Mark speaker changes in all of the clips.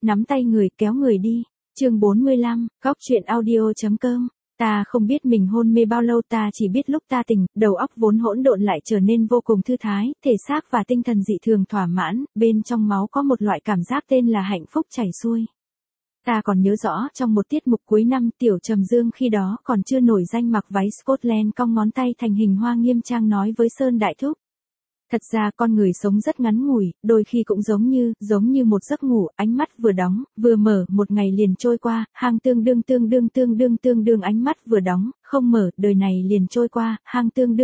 Speaker 1: nắm tay người kéo người đi. Chương 45, Góc chuyện audio.com. Ta không biết mình hôn mê bao lâu, ta chỉ biết lúc ta tỉnh, đầu óc vốn hỗn độn lại trở nên vô cùng thư thái, thể xác và tinh thần dị thường thỏa mãn, bên trong máu có một loại cảm giác tên là hạnh phúc chảy xuôi. Ta còn nhớ rõ trong một tiết mục cuối năm, Tiểu Trầm Dương khi đó còn chưa nổi danh mặc váy Scotland cong ngón tay thành hình hoa nghiêm trang nói với Sơn Đại Thúc. Thật ra con người sống rất ngắn ngủi, đôi khi cũng giống như một giấc ngủ, ánh mắt vừa đóng, vừa mở, một ngày liền trôi qua, hang tương đương ánh mắt vừa đóng, không mở, đời này liền trôi qua, hang tương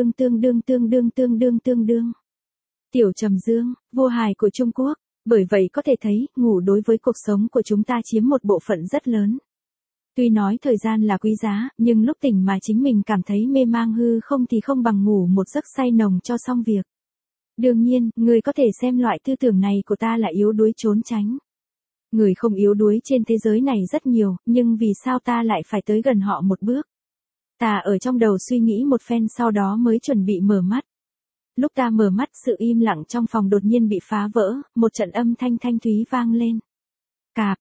Speaker 1: đương. Tiểu Trầm Dương, vua hài của Trung Quốc, bởi vậy có thể thấy, ngủ đối với cuộc sống của chúng ta chiếm một bộ phận rất lớn. Tuy nói thời gian là quý giá, nhưng lúc tỉnh mà chính mình cảm thấy mê mang hư không thì không bằng ngủ một giấc say nồng cho xong việc. Đương nhiên, người có thể xem loại tư tưởng này của ta là yếu đuối trốn tránh. Người không yếu đuối trên thế giới này rất nhiều, nhưng vì sao ta lại phải tới gần họ một bước? Ta ở trong đầu suy nghĩ một phen sau đó mới chuẩn bị mở mắt. Lúc ta mở mắt, sự im lặng trong phòng đột nhiên bị phá vỡ, một trận âm thanh thanh thúy vang lên. Cạp,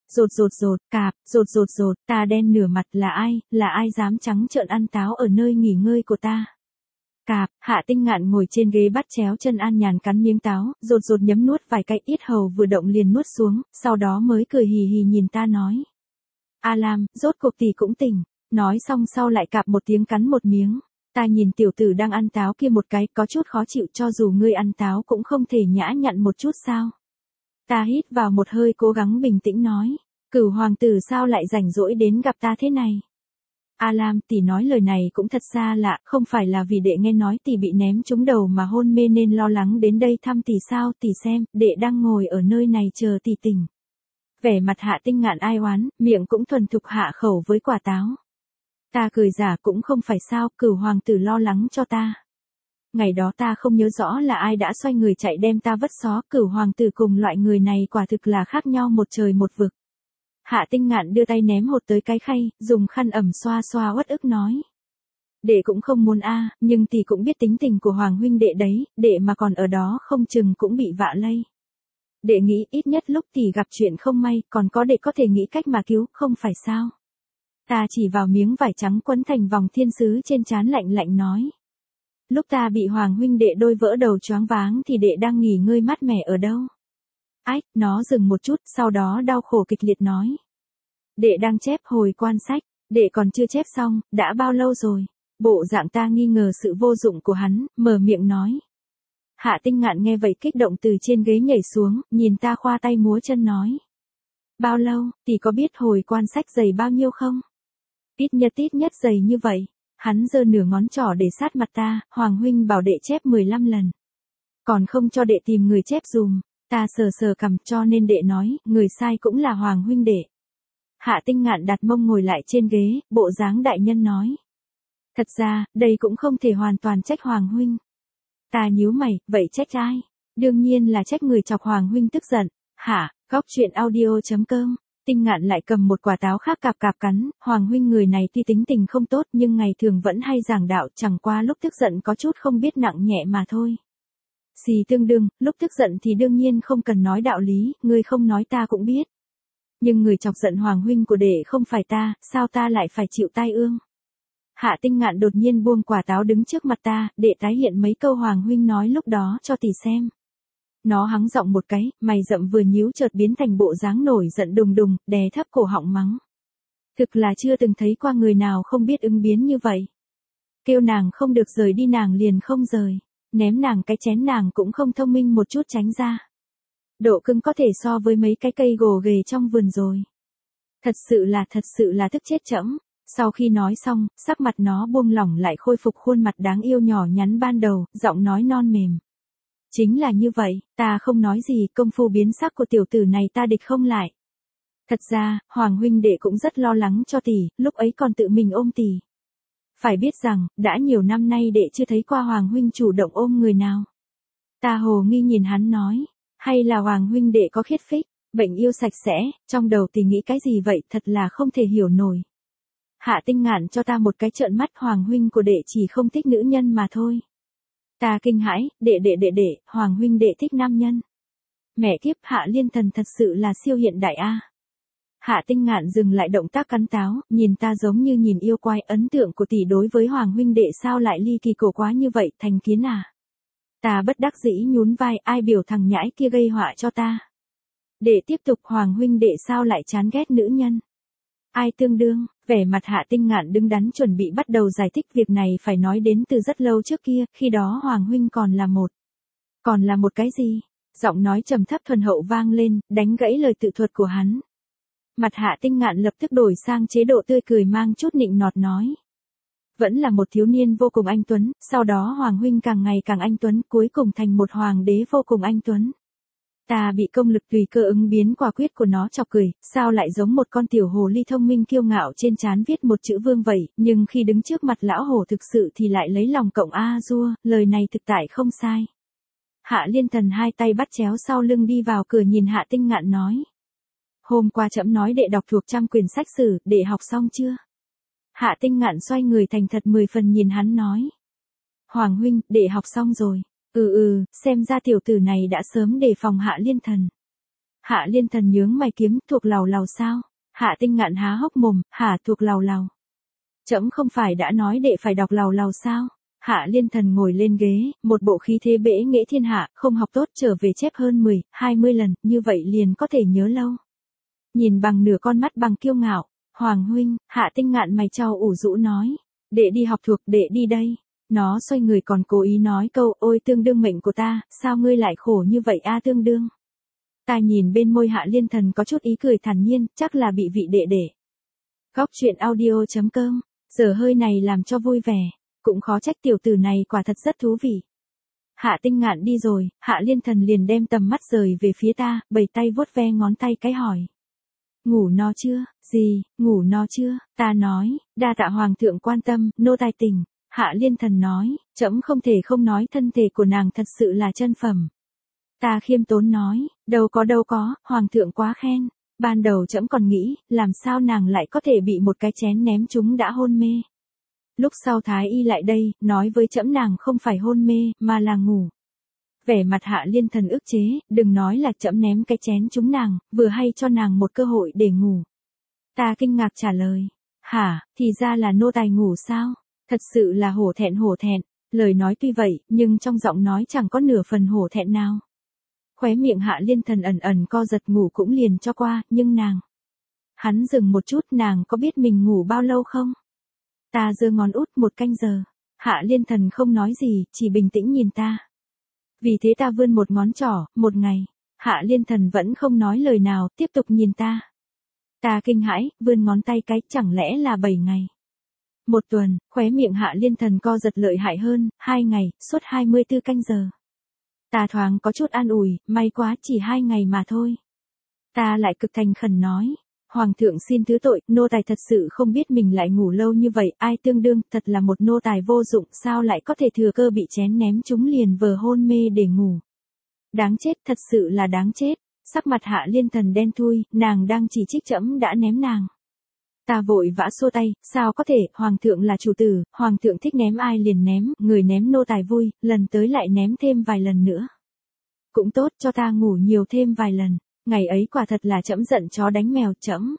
Speaker 1: rột, ta đen nửa mặt, là ai dám trắng trợn ăn táo ở nơi nghỉ ngơi của ta? Cạp, Hạ Tinh Ngạn ngồi trên ghế bắt chéo chân an nhàn cắn miếng táo, rột nhấm nuốt vài cái, yết hầu vừa động liền nuốt xuống, sau đó mới cười hì hì nhìn ta nói. A Lam, rốt cuộc tỷ cũng tỉnh, nói xong sau lại cạp một tiếng cắn một miếng. Ta nhìn tiểu tử đang ăn táo kia một cái, có chút khó chịu, cho dù ngươi ăn táo cũng không thể nhã nhặn một chút sao? Ta hít vào một hơi cố gắng bình tĩnh nói, Cửu hoàng tử sao lại rảnh rỗi đến gặp ta thế này? A Lam, tỷ nói lời này cũng thật xa lạ, không phải là vì đệ nghe nói tỷ bị ném trúng đầu mà hôn mê nên lo lắng đến đây thăm tỷ sao? Tỷ xem, đệ đang ngồi ở nơi này chờ tỷ tỉnh. Vẻ mặt Hạ Tinh Ngạn ai oán, miệng cũng thuần thục hạ khẩu với quả táo. Ta cười giả, cũng không phải sao, Cửu hoàng tử lo lắng cho ta. Ngày đó ta không nhớ rõ là ai đã xoay người chạy đem ta vứt xó, Cửu hoàng tử cùng loại người này quả thực là khác nhau một trời một vực. Hạ Tinh Ngạn đưa tay ném hột tới cái khay, dùng khăn ẩm xoa xoa uất ức nói. Đệ cũng không muốn nhưng tỷ cũng biết tính tình của Hoàng huynh đệ đấy, đệ mà còn ở đó không chừng cũng bị vạ lây. Đệ nghĩ ít nhất lúc tỷ gặp chuyện không may, còn có đệ có thể nghĩ cách mà cứu, không phải sao? Ta chỉ vào miếng vải trắng quấn thành vòng thiên sứ trên trán lạnh lạnh nói. Lúc ta bị Hoàng huynh đệ đôi vỡ đầu choáng váng thì đệ đang nghỉ ngơi mát mẻ ở đâu? Ách, nó dừng một chút, sau đó đau khổ kịch liệt nói. Đệ đang chép hồi quan sách, đệ còn chưa chép xong, đã bao lâu rồi? Bộ dạng ta nghi ngờ sự vô dụng của hắn, mở miệng nói. Hạ Tinh Ngạn nghe vậy kích động từ trên ghế nhảy xuống, nhìn ta khoa tay múa chân nói. Bao lâu, tỷ có biết hồi quan sách dày bao nhiêu không? Ít nhất dày như vậy. Hắn giơ nửa ngón trỏ để sát mặt ta, Hoàng huynh bảo đệ chép 15 lần. Còn không cho đệ tìm người chép dùm. Ta sờ cằm, cho nên đệ nói, người sai cũng là Hoàng huynh đệ. Hạ Tinh Ngạn đặt mông ngồi lại trên ghế, bộ dáng đại nhân nói. Thật ra, đây cũng không thể hoàn toàn trách Hoàng huynh. Ta nhíu mày, vậy trách ai? Đương nhiên là trách người chọc Hoàng huynh tức giận. Hả, Góc chuyện audio.com. Tinh Ngạn lại cầm một quả táo khác cạp cắn, Hoàng huynh người này tuy tính tình không tốt nhưng ngày thường vẫn hay giảng đạo, chẳng qua lúc tức giận có chút không biết nặng nhẹ mà thôi. Xì tương đương, lúc tức giận thì đương nhiên không cần nói đạo lý, ngươi không nói ta cũng biết. Nhưng người chọc giận Hoàng huynh của đệ không phải ta, sao ta lại phải chịu tai ương? Hạ Tinh Ngạn đột nhiên buông quả táo đứng trước mặt ta, đệ tái hiện mấy câu Hoàng huynh nói lúc đó cho tỷ xem. Nó hắng giọng một cái, mày rậm vừa nhíu chợt biến thành bộ dáng nổi giận đùng, đè thấp cổ họng mắng. Thực là chưa từng thấy qua người nào không biết ứng biến như vậy. Kêu nàng không được rời đi nàng liền không rời. Ném nàng cái chén nàng cũng không thông minh một chút tránh ra. Độ cứng có thể so với mấy cái cây gồ ghề trong vườn rồi. Thật sự là tức chết trẫm. Sau khi nói xong, sắc mặt nó buông lỏng lại khôi phục khuôn mặt đáng yêu nhỏ nhắn ban đầu, giọng nói non mềm. Chính là như vậy, ta không nói gì, công phu biến sắc của tiểu tử này ta địch không lại. Thật ra, Hoàng huynh đệ cũng rất lo lắng cho tỷ, lúc ấy còn tự mình ôm tỷ. Phải biết rằng, đã nhiều năm nay đệ chưa thấy qua Hoàng huynh chủ động ôm người nào. Ta hồ nghi nhìn hắn nói, hay là Hoàng huynh đệ có khiết phích, bệnh yêu sạch sẽ, trong đầu tỷ nghĩ cái gì vậy, thật là không thể hiểu nổi. Hạ Tinh Ngạn cho ta một cái trợn mắt, Hoàng huynh của đệ chỉ không thích nữ nhân mà thôi. Ta kinh hãi, đệ, Hoàng huynh đệ thích nam nhân. Mẹ kiếp, Hạ Liên Thần thật sự là siêu hiện đại a. Hạ Tinh Ngạn dừng lại động tác cắn táo, nhìn ta giống như nhìn yêu quái. Ấn tượng của tỷ đối với Hoàng huynh đệ sao lại ly kỳ cổ quá như vậy, thành kiến à? Ta bất đắc dĩ nhún vai, ai biểu thằng nhãi kia gây họa cho ta. Để tiếp tục, Hoàng huynh đệ sao lại chán ghét nữ nhân? Ai tương đương? Vẻ mặt Hạ Tinh Ngạn đứng đắn chuẩn bị bắt đầu giải thích, việc này phải nói đến từ rất lâu trước kia, khi đó Hoàng huynh còn là một cái gì? Giọng nói trầm thấp thuần hậu vang lên, đánh gãy lời tự thuật của hắn. Mặt Hạ Tinh Ngạn lập tức đổi sang chế độ tươi cười mang chút nịnh nọt nói. Vẫn là một thiếu niên vô cùng anh tuấn, sau đó Hoàng huynh càng ngày càng anh tuấn, cuối cùng thành một hoàng đế vô cùng anh tuấn. Ta bị công lực tùy cơ ứng biến quả quyết của nó chọc cười, sao lại giống một con tiểu hồ ly thông minh kiêu ngạo trên trán viết một chữ vương vậy, nhưng khi đứng trước mặt lão hổ thực sự thì lại lấy lòng cộng a dua, lời này thực tại không sai. Hạ Liên Thần hai tay bắt chéo sau lưng đi vào cửa nhìn Hạ Tinh Ngạn nói. Hôm qua trẫm nói đệ đọc thuộc 100 quyển sách sử, đệ học xong chưa? Hạ Tinh Ngạn xoay người thành thật 10 phần nhìn hắn nói. Hoàng huynh, đệ học xong rồi. Xem ra tiểu tử này đã sớm đề phòng Hạ Liên Thần. Hạ Liên Thần nhướng mày kiếm, thuộc lầu lầu sao? Hạ Tinh Ngạn há hốc mồm, hả, thuộc lầu lầu. Trẫm không phải đã nói đệ phải đọc lầu lầu sao? Hạ Liên Thần ngồi lên ghế, một bộ khí thế bẽ nghệ thiên hạ, không học tốt trở về chép hơn 10, 20 lần, như vậy liền có thể nhớ lâu. Nhìn bằng nửa con mắt bằng kiêu ngạo, Hoàng huynh, Hạ Tinh Ngạn mày chau ủ rũ nói. Đệ đi học thuộc, đệ đi đây. Nó xoay người còn cố ý nói câu, ôi tương đương mệnh của ta, sao ngươi lại khổ như vậy a tương đương. Ta nhìn bên môi Hạ Liên Thần có chút ý cười thản nhiên, chắc là bị vị đệ để. Góc truyện audio.com, giờ hơi này làm cho vui vẻ, cũng khó trách tiểu tử này quả thật rất thú vị. Hạ Tinh Ngạn đi rồi, Hạ Liên Thần liền đem tầm mắt rời về phía ta, bày tay vuốt ve ngón tay cái hỏi. Ngủ no chưa? Gì, ngủ no chưa? Ta nói, đa tạ hoàng thượng quan tâm, nô tài tỉnh. Hạ Liên Thần nói, trẫm không thể không nói thân thể của nàng thật sự là chân phẩm. Ta khiêm tốn nói, đâu có, hoàng thượng quá khen. Ban đầu trẫm còn nghĩ, làm sao nàng lại có thể bị một cái chén ném chúng đã hôn mê. Lúc sau thái y lại đây, nói với trẫm nàng không phải hôn mê, mà là ngủ. Vẻ mặt Hạ Liên Thần ức chế, đừng nói là trẫm ném cái chén chúng nàng, vừa hay cho nàng một cơ hội để ngủ. Ta kinh ngạc trả lời, hả, thì ra là nô tài ngủ sao? Thật sự là hổ thẹn, lời nói tuy vậy, nhưng trong giọng nói chẳng có nửa phần hổ thẹn nào. Khóe miệng Hạ Liên Thần ẩn ẩn co giật, ngủ cũng liền cho qua, nhưng nàng. Hắn dừng một chút, nàng có biết mình ngủ bao lâu không? Ta giơ ngón út, 1 canh giờ. Hạ Liên Thần không nói gì, chỉ bình tĩnh nhìn ta. Vì thế ta vươn một ngón trỏ, 1 ngày. Hạ Liên Thần vẫn không nói lời nào, tiếp tục nhìn ta. Ta kinh hãi, vươn ngón tay cái, chẳng lẽ là 7 ngày. 1 tuần, khóe miệng Hạ Liên Thần co giật lợi hại hơn, 2 ngày, suốt 24 canh giờ. Ta thoáng có chút an ủi, may quá, chỉ 2 ngày mà thôi. Ta lại cực thành khẩn nói, Hoàng thượng xin thứ tội, nô tài thật sự không biết mình lại ngủ lâu như vậy, ai tương đương, thật là một nô tài vô dụng, sao lại có thể thừa cơ bị chén ném chúng liền vờ hôn mê để ngủ. Đáng chết, thật sự là đáng chết. Sắc mặt Hạ Liên Thần đen thui, nàng đang chỉ trích trẫm đã ném nàng. Ta vội vã xua tay, sao có thể, hoàng thượng là chủ tử, hoàng thượng thích ném ai liền ném, người ném nô tài vui, lần tới lại ném thêm vài lần nữa. Cũng tốt, cho ta ngủ nhiều thêm vài lần, ngày ấy quả thật là trẫm giận chó đánh mèo, trẫm.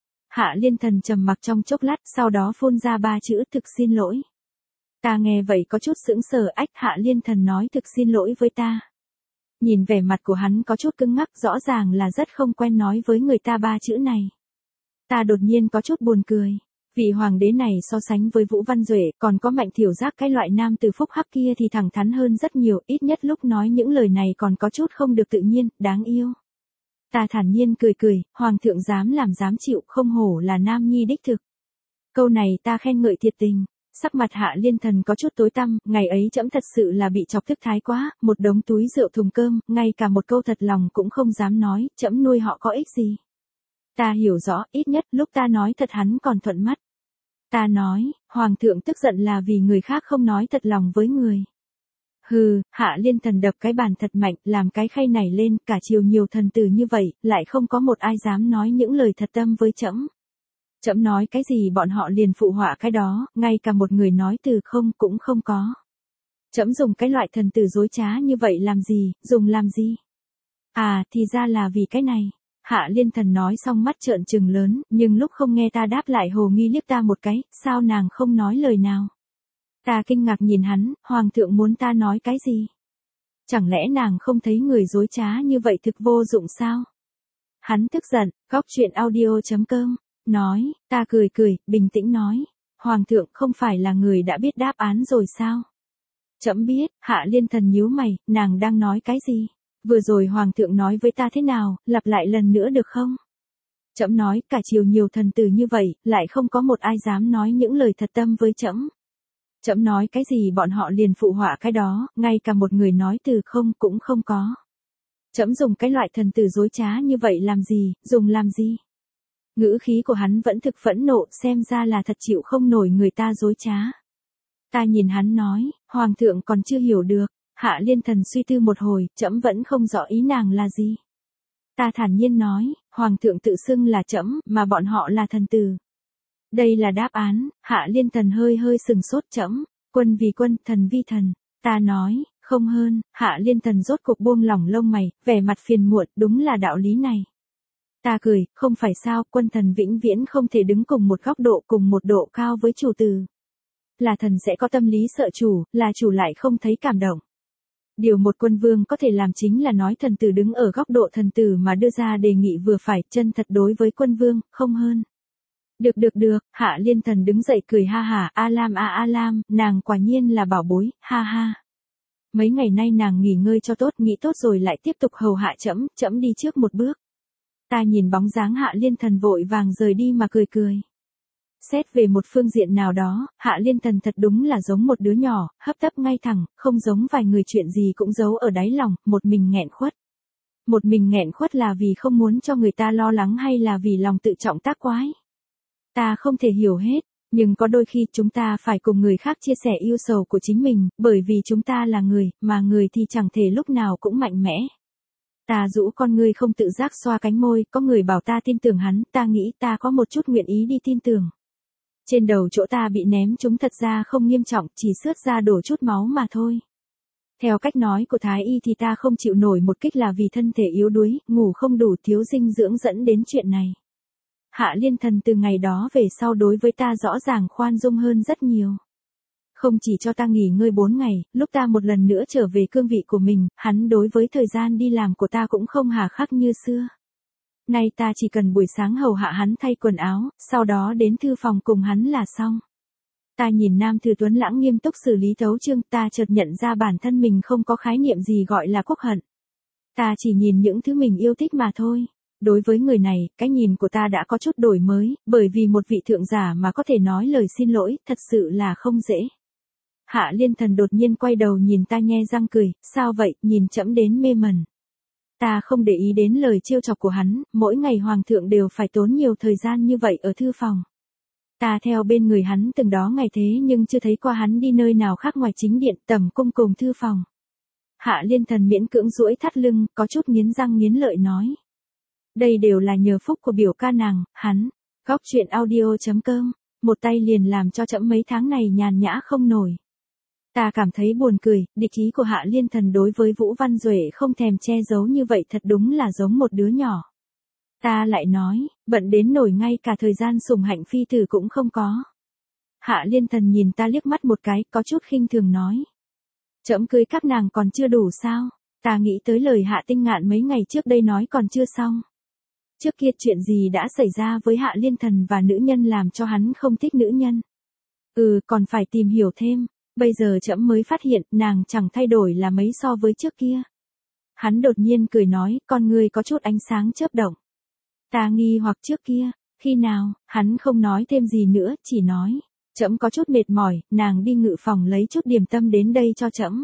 Speaker 1: Hạ Liên Thần trầm mặc trong chốc lát, sau đó phun ra 3 chữ thực xin lỗi. Ta nghe vậy có chút sững sờ, ách, Hạ Liên Thần nói thực xin lỗi với ta. Nhìn vẻ mặt của hắn có chút cứng ngắc, rõ ràng là rất không quen nói với người ta 3 chữ này. Ta đột nhiên có chút buồn cười. Vị hoàng đế này so sánh với Vũ Văn Duệ, còn có Mạnh Thiểu Giác cái loại nam từ phúc hắc kia thì thẳng thắn hơn rất nhiều, ít nhất lúc nói những lời này còn có chút không được tự nhiên, đáng yêu. Ta thản nhiên cười, hoàng thượng dám làm dám chịu, không hổ là nam nhi đích thực. Câu này ta khen ngợi thiệt tình. Sắc mặt Hạ Liên Thần có chút tối tăm, ngày ấy trẫm thật sự là bị chọc tức thái quá, một đống túi rượu thùng cơm, ngay cả một câu thật lòng cũng không dám nói, trẫm nuôi họ có ích gì. Ta hiểu rõ, ít nhất lúc ta nói thật hắn còn thuận mắt. Ta nói, hoàng thượng tức giận là vì người khác không nói thật lòng với người. Hừ, Hạ Liên Thần đập cái bàn thật mạnh, làm cái khay này lên, cả chiều nhiều thần tử như vậy, lại không có một ai dám nói những lời thật tâm với trẫm. Trẫm nói cái gì bọn họ liền phụ họa cái đó, ngay cả một người nói từ không cũng không có. Trẫm dùng cái loại thần tử dối trá như vậy làm gì, dùng làm gì? À, thì ra là vì cái này. Hạ Liên Thần nói xong mắt trợn trừng lớn, nhưng lúc không nghe ta đáp lại hồ nghi liếc ta một cái, sao nàng không nói lời nào. Ta kinh ngạc nhìn hắn, hoàng thượng muốn ta nói cái gì? Chẳng lẽ nàng không thấy người dối trá như vậy thực vô dụng sao? Hắn tức giận, góc chuyện audio.com, nói, ta cười cười, bình tĩnh nói, hoàng thượng không phải là người đã biết đáp án rồi sao? Trẫm biết. Hạ Liên Thần nhíu mày, nàng đang nói cái gì? Vừa rồi hoàng thượng nói với ta thế nào, lặp lại lần nữa được không? Trẫm nói, cả triều nhiều thần tử như vậy, lại không có một ai dám nói những lời thật tâm với trẫm. Trẫm nói cái gì bọn họ liền phụ họa cái đó, ngay cả một người nói từ không cũng không có. Trẫm dùng cái loại thần tử dối trá như vậy làm gì, dùng làm gì? Ngữ khí của hắn vẫn thực phẫn nộ, xem ra là thật chịu không nổi người ta dối trá. Ta nhìn hắn nói, hoàng thượng còn chưa hiểu được. Hạ Liên Thần suy tư một hồi, trẫm vẫn không rõ ý nàng là gì. Ta thản nhiên nói, hoàng thượng tự xưng là trẫm, mà bọn họ là thần tử. Đây là đáp án. Hạ Liên Thần hơi hơi sừng sốt. Trẫm, quân vì quân, thần vi thần. Ta nói, không hơn. Hạ Liên Thần rốt cuộc buông lỏng lông mày, vẻ mặt phiền muộn, đúng là đạo lý này. Ta cười, không phải sao, quân thần vĩnh viễn không thể đứng cùng một góc độ, cùng một độ cao với chủ tử. Là thần sẽ có tâm lý sợ chủ, là chủ lại không thấy cảm động. Điều một quân vương có thể làm chính là nói thần tử đứng ở góc độ thần tử mà đưa ra đề nghị vừa phải, chân thật đối với quân vương, không hơn. Được, Hạ Liên Thần đứng dậy cười ha hả, A Lam, nàng quả nhiên là bảo bối, ha ha. Mấy ngày nay nàng nghỉ ngơi cho tốt, nghĩ tốt rồi lại tiếp tục hầu hạ trẫm, trẫm đi trước một bước. Ta nhìn bóng dáng Hạ Liên Thần vội vàng rời đi mà cười. Xét về một phương diện nào đó, Hạ Liên Thần thật đúng là giống một đứa nhỏ, hấp tấp ngay thẳng, không giống vài người chuyện gì cũng giấu ở đáy lòng, một mình nghẹn khuất. Một mình nghẹn khuất là vì không muốn cho người ta lo lắng hay là vì lòng tự trọng tác quái? Ta không thể hiểu hết, nhưng có đôi khi chúng ta phải cùng người khác chia sẻ yêu sầu của chính mình, bởi vì chúng ta là người, mà người thì chẳng thể lúc nào cũng mạnh mẽ. Ta rũ con ngươi không tự giác xoa cánh môi, có người bảo ta tin tưởng hắn, ta nghĩ ta có một chút nguyện ý đi tin tưởng. Trên đầu chỗ ta bị ném chúng thật ra không nghiêm trọng, chỉ xước ra đổ chút máu mà thôi. Theo cách nói của Thái y thì ta không chịu nổi một kích là vì thân thể yếu đuối, ngủ không đủ, thiếu dinh dưỡng dẫn đến chuyện này. Hạ Liên Thần từ ngày đó về sau đối với ta rõ ràng khoan dung hơn rất nhiều. Không chỉ cho ta nghỉ ngơi 4 ngày, lúc ta một lần nữa trở về cương vị của mình, hắn đối với thời gian đi làm của ta cũng không hà khắc như xưa. Nay ta chỉ cần buổi sáng hầu hạ hắn thay quần áo, sau đó đến thư phòng cùng hắn là xong. Ta nhìn Nam Thư Tuấn Lãng nghiêm túc xử lý tấu chương, ta chợt nhận ra bản thân mình không có khái niệm gì gọi là quốc hận. Ta chỉ nhìn những thứ mình yêu thích mà thôi. Đối với người này, cái nhìn của ta đã có chút đổi mới, bởi vì một vị thượng giả mà có thể nói lời xin lỗi, thật sự là không dễ. Hạ Liên Thần đột nhiên quay đầu nhìn ta nhe răng cười, sao vậy, nhìn trẫm đến mê mẩn. Ta không để ý đến lời trêu chọc của hắn, mỗi ngày hoàng thượng đều phải tốn nhiều thời gian như vậy ở thư phòng. Ta theo bên người hắn từng đó ngày thế nhưng chưa thấy qua hắn đi nơi nào khác ngoài chính điện, tẩm cung cùng thư phòng. Hạ Liên Thần miễn cưỡng duỗi thắt lưng, có chút nghiến răng nghiến lợi nói. Đây đều là nhờ phúc của biểu ca nàng, hắn. Góc chuyện audio.com, một tay liền làm cho trẫm mấy tháng này nhàn nhã không nổi. Ta cảm thấy buồn cười, địch ý của Hạ Liên Thần đối với Vũ Văn Duệ không thèm che giấu như vậy thật đúng là giống một đứa nhỏ. Ta lại nói, bận đến nổi ngay cả thời gian sủng hạnh phi tử cũng không có. Hạ Liên Thần nhìn ta liếc mắt một cái, có chút khinh thường nói. Trẫm cưới các nàng còn chưa đủ sao? Ta nghĩ tới lời Hạ Tinh Ngạn mấy ngày trước đây nói còn chưa xong. Trước kia chuyện gì đã xảy ra với Hạ Liên Thần và nữ nhân làm cho hắn không thích nữ nhân? Còn phải tìm hiểu thêm. Bây giờ trẫm mới phát hiện nàng chẳng thay đổi là mấy so với trước kia. Hắn đột nhiên cười nói, con ngươi có chút ánh sáng chớp động. Ta nghi hoặc trước kia, khi nào, hắn không nói thêm gì nữa, chỉ nói. Trẫm có chút mệt mỏi, nàng đi ngự phòng lấy chút điểm tâm đến đây cho trẫm.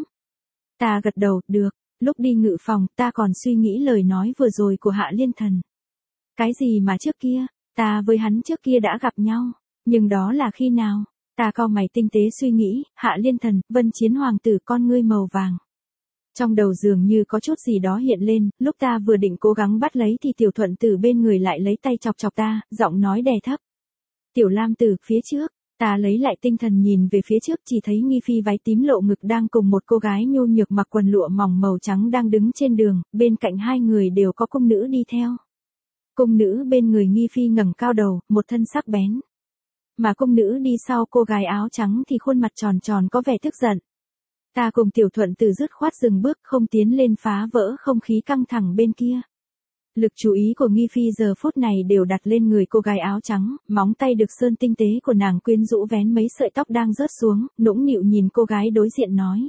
Speaker 1: Ta gật đầu, được. Lúc đi ngự phòng, ta còn suy nghĩ lời nói vừa rồi của Hạ Liên Thần. Cái gì mà trước kia, ta với hắn trước kia đã gặp nhau, nhưng đó là khi nào? Ta cau mày tinh tế suy nghĩ, Hạ Liên Thần, Vân Chiến hoàng tử con ngươi màu vàng. Trong đầu dường như có chút gì đó hiện lên, lúc ta vừa định cố gắng bắt lấy thì Tiểu Thuận Tử bên người lại lấy tay chọc chọc ta, giọng nói đè thấp. Tiểu Lam Tử, phía trước, ta lấy lại tinh thần nhìn về phía trước chỉ thấy Nghi Phi váy tím lộ ngực đang cùng một cô gái nhu nhược mặc quần lụa mỏng màu trắng đang đứng trên đường, bên cạnh hai người đều có cung nữ đi theo. Cung nữ bên người Nghi Phi ngẩng cao đầu, một thân sắc bén. Mà cung nữ đi sau cô gái áo trắng thì khuôn mặt tròn tròn có vẻ tức giận. Ta cùng Tiểu Thuận Tử dứt khoát dừng bước không tiến lên phá vỡ không khí căng thẳng bên kia. Lực chú ý của Nghi Phi giờ phút này đều đặt lên người cô gái áo trắng, móng tay được sơn tinh tế của nàng quyến rũ vén mấy sợi tóc đang rớt xuống, nũng nịu nhìn cô gái đối diện nói.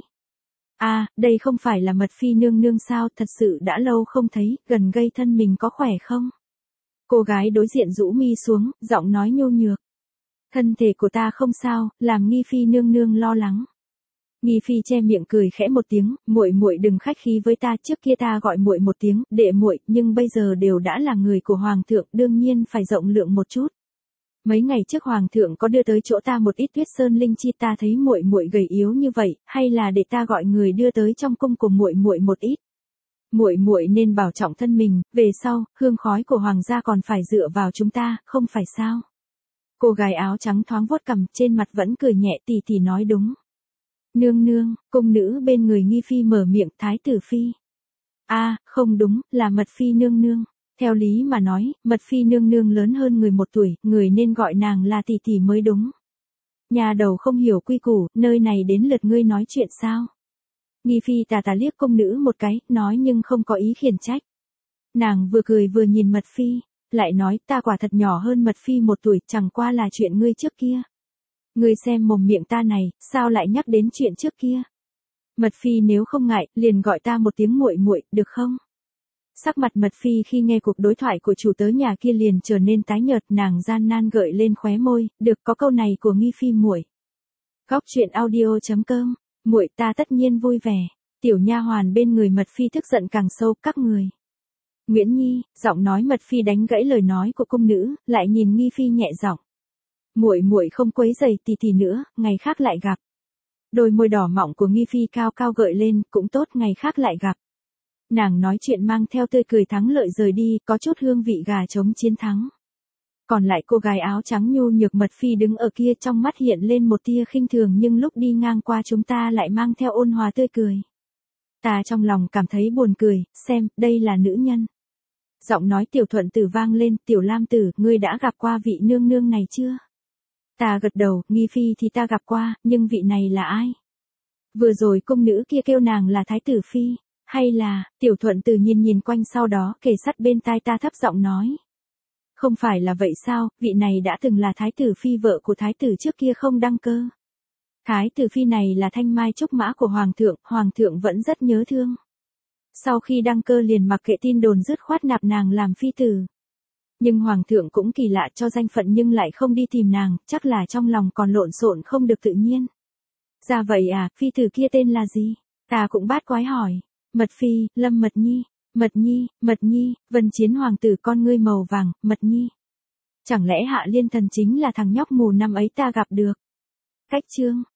Speaker 1: Đây không phải là Mật Phi nương nương sao, thật sự đã lâu không thấy, gần gây thân mình có khỏe không? Cô gái đối diện rũ mi xuống, giọng nói nhô nhược. Thân thể của ta không sao, làm Nghi Phi nương nương lo lắng. Nghi Phi che miệng cười khẽ một tiếng, muội muội đừng khách khí với ta, trước kia ta gọi muội một tiếng đệ muội, nhưng bây giờ đều đã là người của hoàng thượng, đương nhiên phải rộng lượng một chút. Mấy ngày trước hoàng thượng có đưa tới chỗ ta một ít Tuyết Sơn linh chi, ta thấy muội muội gầy yếu như vậy, hay là để ta gọi người đưa tới trong cung của muội muội một ít. Muội muội nên bảo trọng thân mình, về sau, hương khói của hoàng gia còn phải dựa vào chúng ta, không phải sao? Cô gái áo trắng thoáng vuốt cằm, trên mặt vẫn cười nhẹ, tỷ tỷ nói đúng. Nương nương, cung nữ bên người Nghi Phi mở miệng, Thái tử phi. Không đúng, là Mật Phi nương nương. Theo lý mà nói, Mật Phi nương nương lớn hơn người 1 tuổi, người nên gọi nàng là tỷ tỷ mới đúng. Nhà đầu không hiểu quy củ, nơi này đến lượt ngươi nói chuyện sao? Nghi Phi tà tà liếc cung nữ một cái, nói nhưng không có ý khiển trách. Nàng vừa cười vừa nhìn Mật Phi, lại nói ta quả thật nhỏ hơn Mật Phi 1 tuổi, chẳng qua là chuyện ngươi trước kia. Ngươi xem mồm miệng ta này, sao lại nhắc đến chuyện trước kia? Mật Phi nếu không ngại, liền gọi ta một tiếng muội muội, được không? Sắc mặt Mật Phi khi nghe cuộc đối thoại của chủ tớ nhà kia liền trở nên tái nhợt, nàng gian nan gợi lên khóe môi, được có câu này của Nghi Phi muội. Góc truyện audio.com, muội ta tất nhiên vui vẻ. Tiểu nha hoàn bên người Mật Phi tức giận càng sâu, các người. Nguyễn Nhi, giọng nói Mật Phi đánh gãy lời nói của cung nữ, lại nhìn Nghi Phi nhẹ giọng. Muội muội không quấy rầy tỷ tỷ nữa, ngày khác lại gặp. Đôi môi đỏ mọng của Nghi Phi cao cao gợi lên, cũng tốt, ngày khác lại gặp. Nàng nói chuyện mang theo tươi cười thắng lợi rời đi, có chút hương vị gà trống chiến thắng. Còn lại cô gái áo trắng nhu nhược Mật Phi đứng ở kia, trong mắt hiện lên một tia khinh thường, nhưng lúc đi ngang qua chúng ta lại mang theo ôn hòa tươi cười. Ta trong lòng cảm thấy buồn cười, xem, đây là nữ nhân. Giọng nói Tiểu Thuận Tử vang lên, Tiểu Lam Tử, ngươi đã gặp qua vị nương nương này chưa? Ta gật đầu, Nghi Phi thì ta gặp qua, nhưng vị này là ai? Vừa rồi cung nữ kia kêu nàng là Thái tử phi, hay là, Tiểu Thuận Tử nhìn quanh sau đó kề sát bên tai ta thấp giọng nói. Không phải là vậy sao, vị này đã từng là Thái tử phi vợ của Thái tử trước kia không đăng cơ. Thái tử phi này là thanh mai trúc mã của Hoàng thượng vẫn rất nhớ thương. Sau khi đăng cơ liền mặc kệ tin đồn dứt khoát nạp nàng làm phi tử. Nhưng Hoàng thượng cũng kỳ lạ cho danh phận nhưng lại không đi tìm nàng, chắc là trong lòng còn lộn xộn không được tự nhiên. Ra vậy phi tử kia tên là gì? Ta cũng bát quái hỏi. Mật Phi, Lâm Mật Nhi, Vân Chiến hoàng tử con ngươi màu vàng, Mật Nhi. Chẳng lẽ Hạ Liên Thần chính là thằng nhóc mù năm ấy ta gặp được? Cách chương.